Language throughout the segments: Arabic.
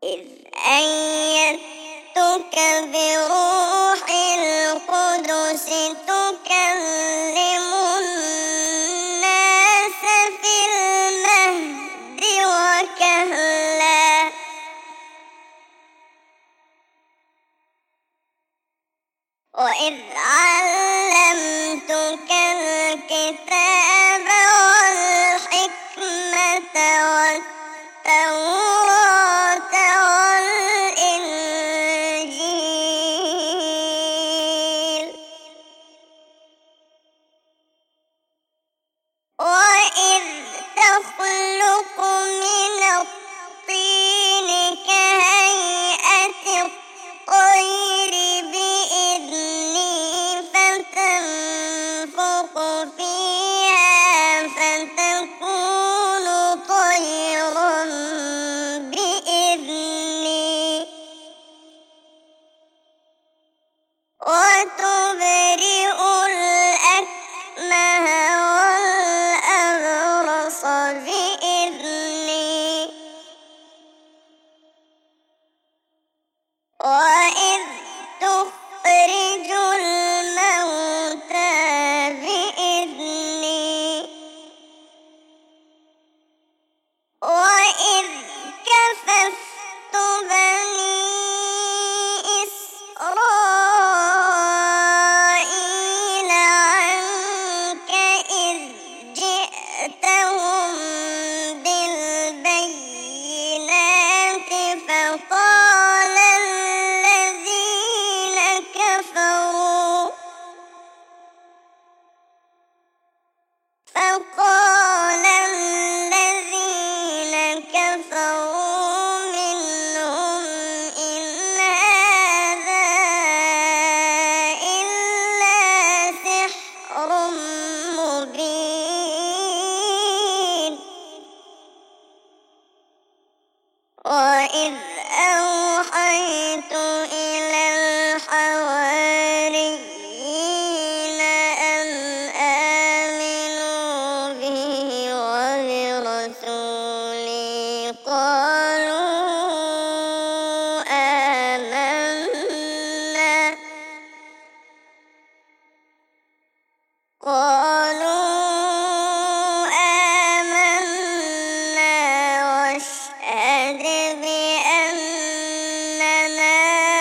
إذ أيدتك بروح القدس تكلم الناس في المهد وكهلا وإذ علمتك الكتاب والحكمة والتوراة والإنجيل وإذ تخلق من الطين كهيئة الطير بإذني فتنفخ فيها فتكون طيرا بإذني وتبرئ الأكمه والأبرص بإذني وإذ تخرج الموتى بإذني وإذ كففت بني إسرائيل عنك إذ جئتهم بالبينات فقال الذين كفروا منهم إن هذا إلا سحر مبين وإذ أوحيت إلى الحواريين أن آمنوا به وبرسولي قالوا آمنا واشهد بأننا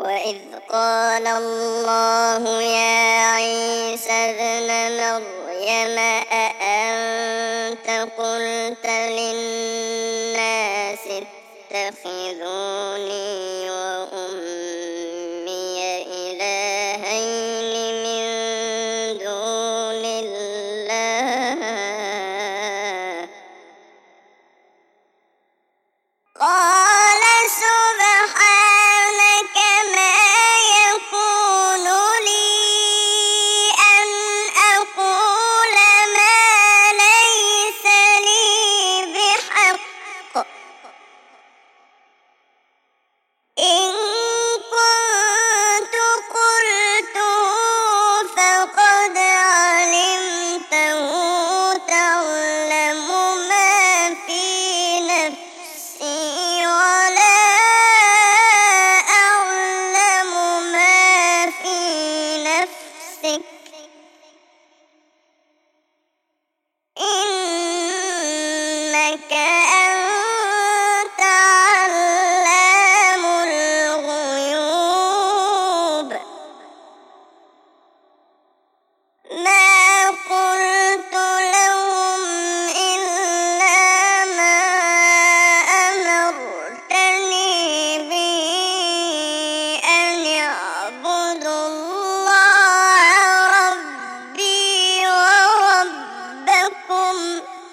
وإذ قال الله يا عيسى ابن مريم أأنت قلت للناس اتخذوني وأمي إلهين من دون الله قال سبحانك ما يكون لي أن أقول ما ليس لي بحق إن كنت قلته فقد علمته تعلم ما في نفسي ولا أعلم ما في نفسك إنك أنت علام الغيوب ما قلت لهم إلا ما أمرتني به أن اعبدوا الله ربي وربكم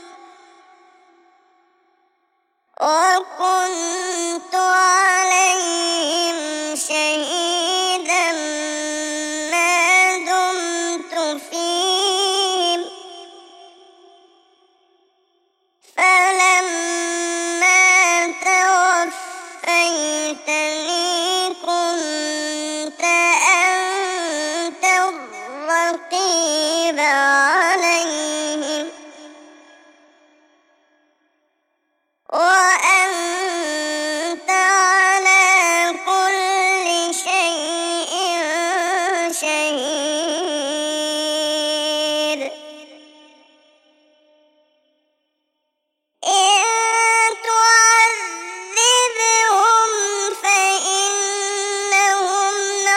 وكنت عليهم شهيدا ما دمت فيهم فلما توفيتني كنت أنت الرقيب عليهم وأنت على كل شيء شهيد إن تعذبهم فإنهم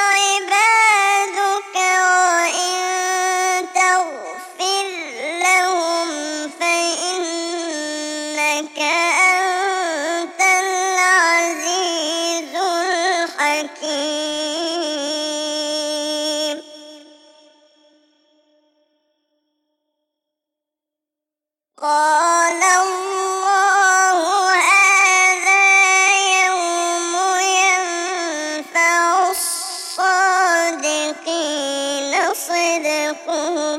عبادك وإن تغفر لهم فإنك أنت العزيز الحكيم قال الله هذا يوم ينفع الصادقين صدقهم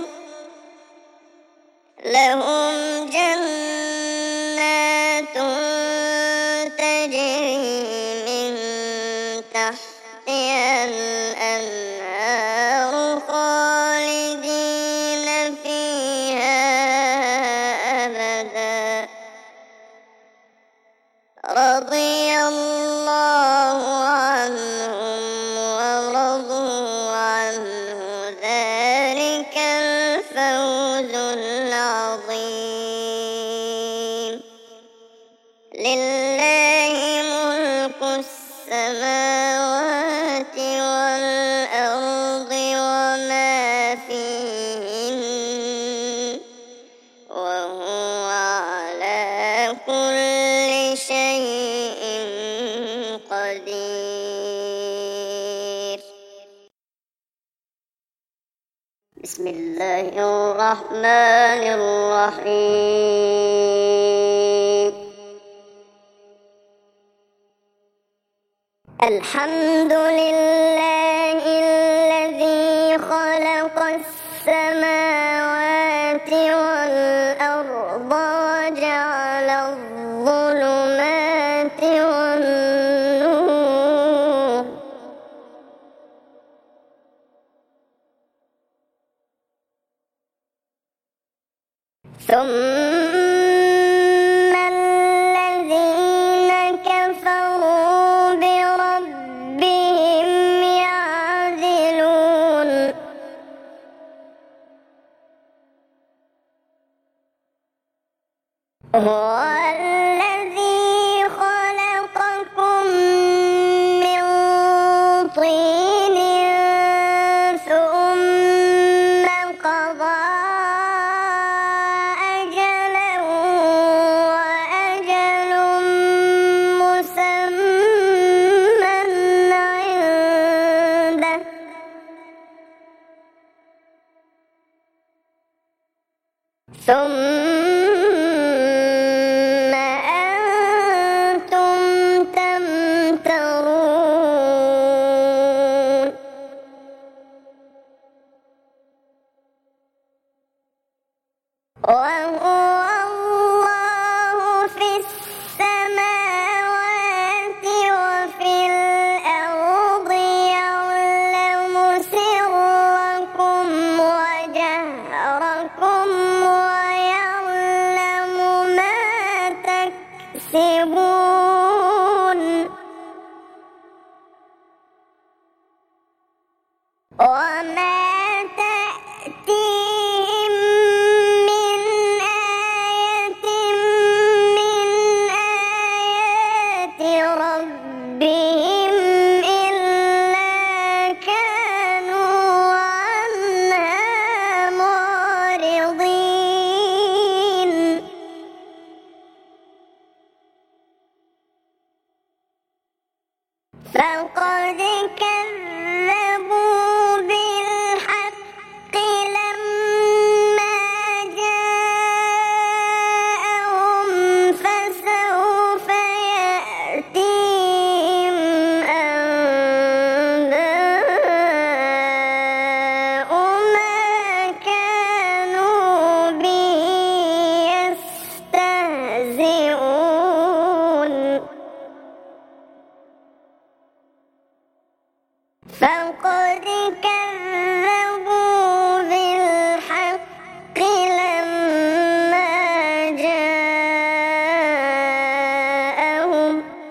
لهم جنات تجري من تحتها الأنهار خالدين فيها أبدا رضي الله عنهم ورضوا عنه ذلك الفوز العظيم لله ملك السماوات والأرض وما فيهن وهو على كل شيء قدير بسم الله الرحمن الرحيم الحمد لله الذي خلق السماوات والأرض وجعل الظلمات والنور ثم الذين كفروا بربهم يعدلون هو الذي خلقكم من طين ثم أنتم تمترون وهو الله في السماوات وفي الأرض يعلم سركم وجهركم ويعلم ما تكسبون وما تأتيهم من آية من آيات ربهم إلا كانوا عنها معرضين فقد كذبوا بالحق لما جاءهم فسوف يأتيهم أنباء ما كانوا به يستهزئون فقد كذبوا بالحق لما جاءهم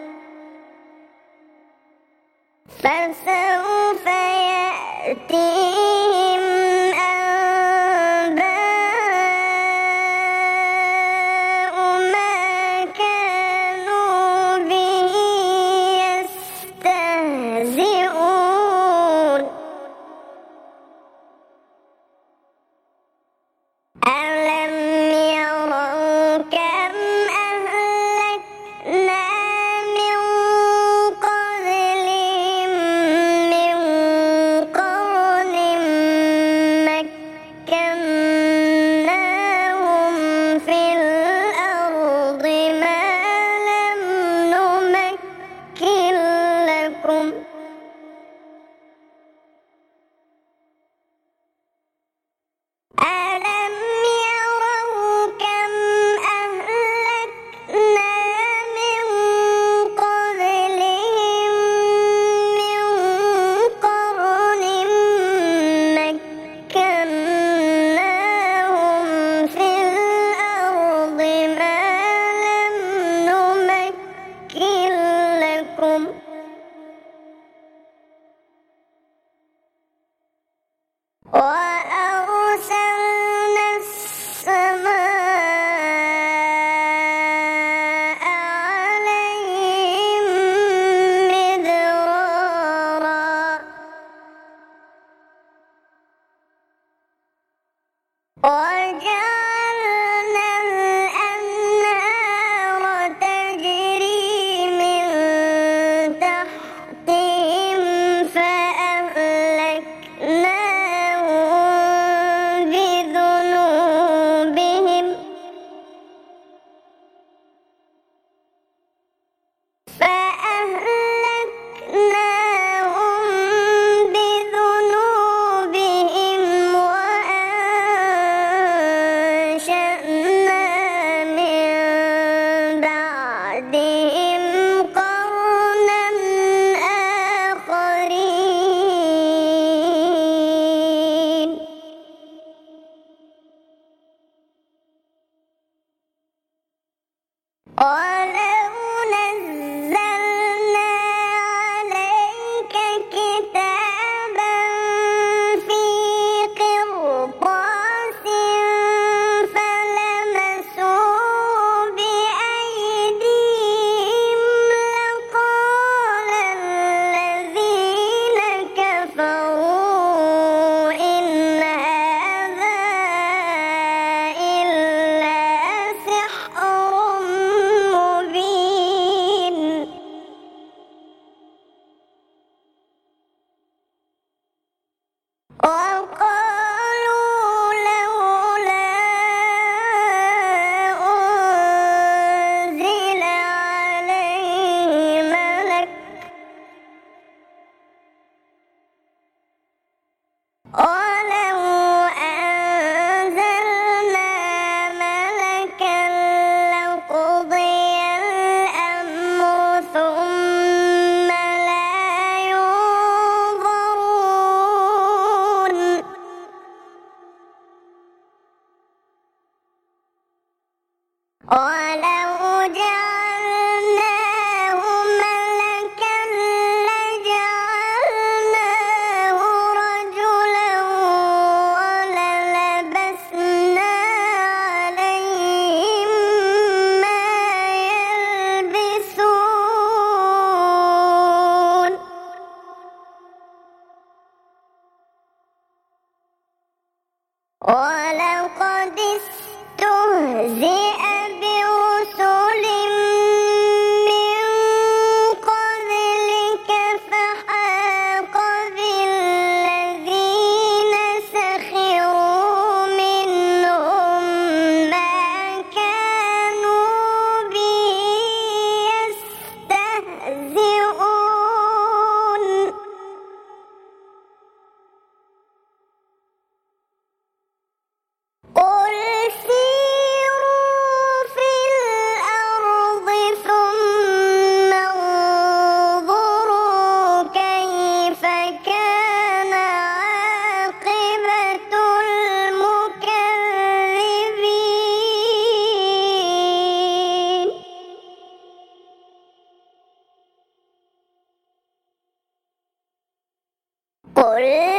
فسوف يأتيهم أنباء ما كانوا به يستهزئون ألم يروا كم أهلكنا من قبلهم من قرن مكناهم في الأرض ما لم نمكن لكم ألم يروا كم أهلكنا من قبلهم من قرن مكناهم في الأرض ما لم نمكن لكم وأرسلنا السماء عليهم مدرارا وجعلنا الأنهار تجري من تحتهم فأهلكناهم ولقد استهزئ برسل من قبلك فحاق بالذين سخروا منهم ما كانوا به يستهزئون قل سيروا في الأرض ثم انظروا كيف كان عاقبة المكذبين قل